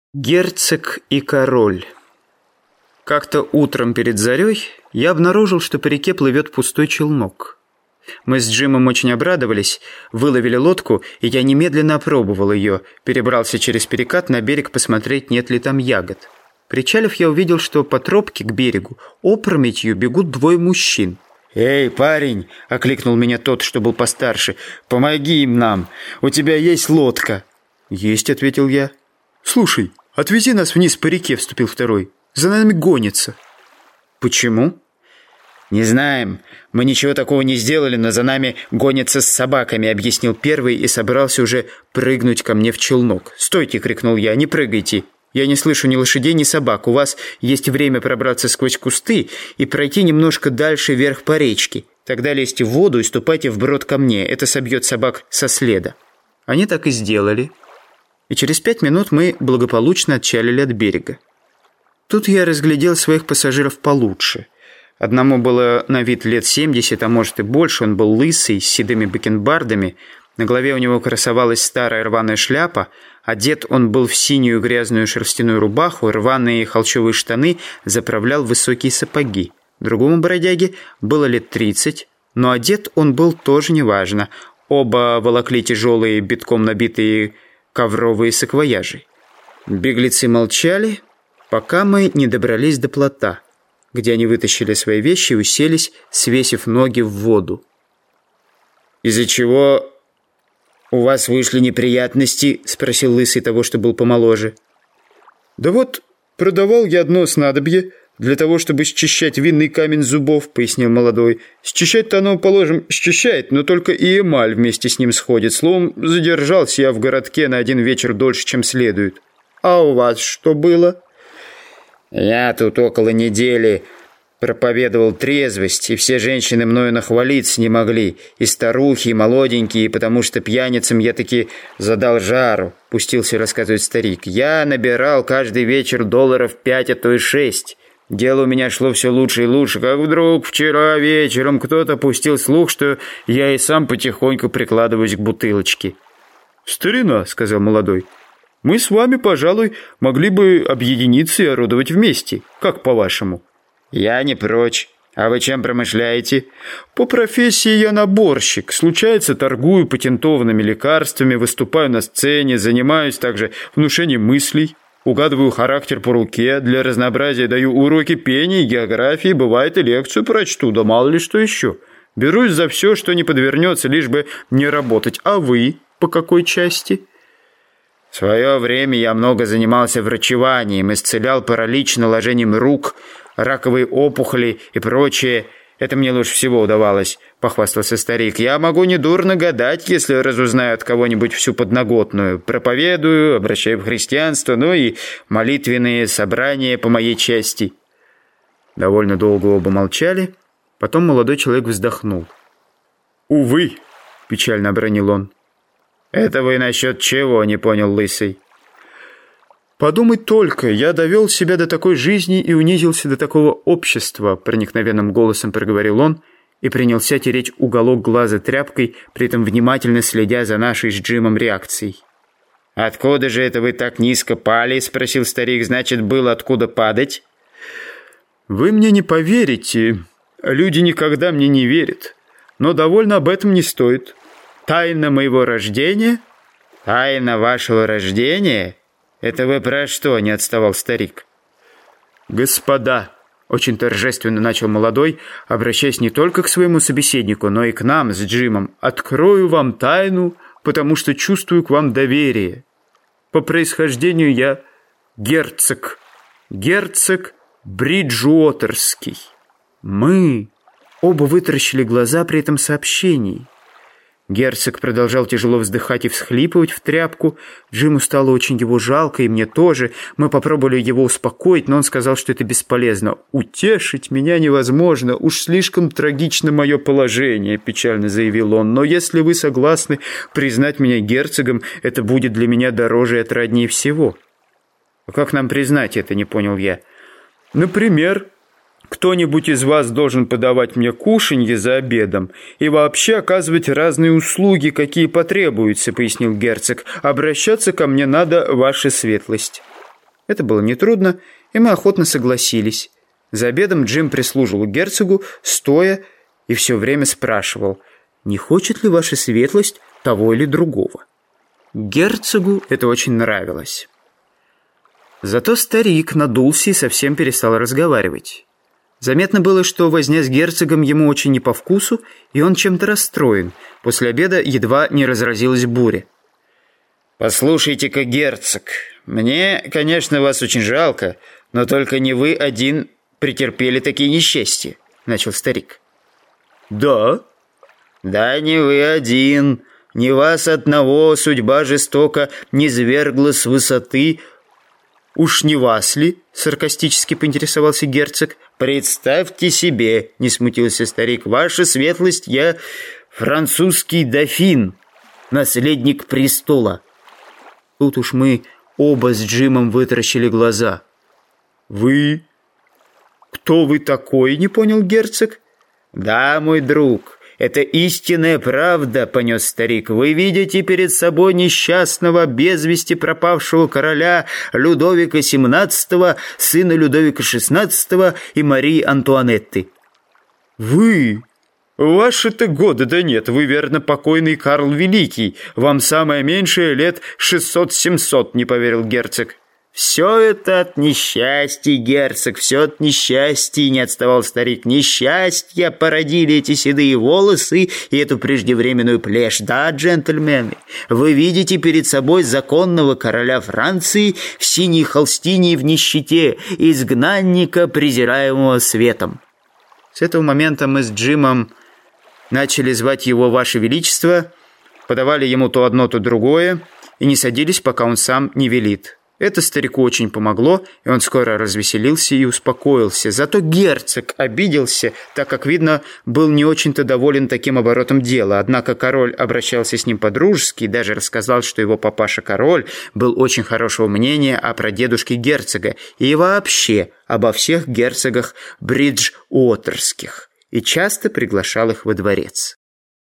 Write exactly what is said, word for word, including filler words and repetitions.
Герцог и король. Как-то утром перед зарей я обнаружил, что по реке плывет пустой челнок. Мы с Джимом очень обрадовались, выловили лодку, и я немедленно опробовал ее, перебрался через перекат на берег посмотреть, нет ли там ягод. Причалив, я увидел, что по тропке к берегу опрометью бегут двое мужчин. «Эй, парень!» — окликнул меня тот, что был постарше. «Помоги им нам! У тебя есть лодка!» «Есть», — ответил я. «Слушай, отвези нас вниз по реке», — вступил второй. «За нами гонится». «Почему?» «Не знаем. Мы ничего такого не сделали, но за нами гонятся с собаками», — объяснил первый и собрался уже прыгнуть ко мне в челнок. «Стойте!» — крикнул я. «Не прыгайте! Я не слышу ни лошадей, ни собак. У вас есть время пробраться сквозь кусты и пройти немножко дальше вверх по речке. Тогда лезьте в воду и ступайте вброд ко мне. Это собьет собак со следа». Они так и сделали. И через пять минут мы благополучно отчалили от берега. Тут я разглядел своих пассажиров получше. Одному было на вид лет семьдесят, а может и больше. Он был лысый, с седыми бакенбардами. На голове у него красовалась старая рваная шляпа. Одет он был в синюю грязную шерстяную рубаху, рваные холщовые штаны, заправлял высокие сапоги. Другому бродяге было лет тридцать, но одет он был тоже неважно. Оба волокли тяжелые, битком набитые ковровые саквояжи. Беглецы молчали, пока мы не добрались до плота, где они вытащили свои вещи и уселись, свесив ноги в воду. «Из-за чего у вас вышли неприятности?» — спросил лысый того, что был помоложе. «Да вот, продавал я одно снадобье для того, чтобы счищать винный камень зубов», — пояснил молодой. «Счищать-то оно, положим, счищает, но только и эмаль вместе с ним сходит. Словом, задержался я в городке на один вечер дольше, чем следует». «А у вас что было?» «Я тут около недели проповедовал трезвость, и все женщины мною нахвалиться не могли, и старухи, и молоденькие, потому что пьяницам я таки задал жару», — пустился рассказывать старик. «Я набирал каждый вечер долларов пять, а то и шесть. Дело у меня шло все лучше и лучше, как вдруг вчера вечером кто-то пустил слух, что я и сам потихоньку прикладываюсь к бутылочке». «Старина», — сказал молодой, — «мы с вами, пожалуй, могли бы объединиться и орудовать вместе. Как по-вашему?» «Я не прочь. А вы чем промышляете?» «По профессии я наборщик. Случается, торгую патентованными лекарствами, выступаю на сцене, занимаюсь также внушением мыслей, угадываю характер по руке, для разнообразия даю уроки пения и географии, бывает и лекцию прочту, да мало ли что еще. Берусь за все, что не подвернется, лишь бы не работать. А вы по какой части?» «В свое время я много занимался врачеванием, исцелял паралич наложением рук, раковые опухоли и прочее. Это мне лучше всего удавалось», — похвастался старик. «Я могу недурно гадать, если разузнаю от кого-нибудь всю подноготную. Проповедую, обращаю в христианство, ну и молитвенные собрания по моей части». Довольно долго оба молчали. Потом молодой человек вздохнул. «Увы», — печально обронил он. «Это вы насчет чего?» — не понял лысый. «Подумать только, я довел себя до такой жизни и унизился до такого общества», — проникновенным голосом проговорил он и принялся тереть уголок глаза тряпкой, при этом внимательно следя за нашей с Джимом реакцией. «Откуда же это вы так низко пали?» — спросил старик. «Значит, было откуда падать?» «Вы мне не поверите. Люди никогда мне не верят. Но довольно об этом не стоит. Тайна моего рождения...» «Тайна вашего рождения? Это вы про что?» — не отставал старик. «Господа», — очень торжественно начал молодой, обращаясь не только к своему собеседнику, но и к нам с Джимом, «открою вам тайну, потому что чувствую к вам доверие. По происхождению я герцог, герцог Бриджуотерский». Мы оба вытаращили глаза при этом сообщении. Герцог продолжал тяжело вздыхать и всхлипывать в тряпку. Джиму стало очень его жалко, и мне тоже. Мы попробовали его успокоить, но он сказал, что это бесполезно. «Утешить меня невозможно. Уж слишком трагично мое положение», — печально заявил он. «Но если вы согласны признать меня герцогом, это будет для меня дороже и отраднее всего». «А как нам признать это?» — не понял я. «Например, кто-нибудь из вас должен подавать мне кушанье за обедом и вообще оказывать разные услуги, какие потребуются», — пояснил герцог. «Обращаться ко мне надо, ваша светлость». Это было нетрудно, и мы охотно согласились. За обедом Джим прислуживал герцогу, стоя, и все время спрашивал, не хочет ли ваша светлость того или другого. Герцогу это очень нравилось. Зато старик надулся и совсем перестал разговаривать. Заметно было, что возня с герцогом ему очень не по вкусу, и он чем-то расстроен. После обеда едва не разразилась буря. «Послушайте-ка, герцог, мне, конечно, вас очень жалко, но только не вы один претерпели такие несчастья», — начал старик. «Да?» «Да не вы один, не вас одного судьба жестоко низвергла с высоты». «Уж не вас ли?» — саркастически поинтересовался герцог. «Представьте себе», — не смутился старик, — «ваша светлость, я французский дофин, наследник престола». Тут уж мы оба с Джимом вытаращили глаза. «Вы? Кто вы такой?» — не понял герцог. «Да, мой друг, это истинная правда», — понес старик. «Вы видите перед собой несчастного, без вести пропавшего короля Людовика семнадцатого, сына Людовика шестнадцатого и Марии Антуанетты». «Вы? Ваши-то годы да нет, вы, верно, покойный Карл Великий. Вам самое меньшее лет шестьсот-семьсот», — не поверил герцог. «Все это от несчастья, герцог, все от несчастья», — не отставал старик. «Несчастья породили эти седые волосы и эту преждевременную плешь. Да, джентльмены, вы видите перед собой законного короля Франции в синей холстине и в нищете, изгнанника, презираемого светом». С этого момента мы с Джимом начали звать его «Ваше Величество», подавали ему то одно, то другое и не садились, пока он сам не велит. Это старику очень помогло, и он скоро развеселился и успокоился. Зато герцог обиделся, так как, видно, был не очень-то доволен таким оборотом дела. Однако король обращался с ним по-дружески и даже рассказал, что его папаша-король был очень хорошего мнения о прадедушке герцога и вообще обо всех герцогах Бриджуотерских, и часто приглашал их во дворец.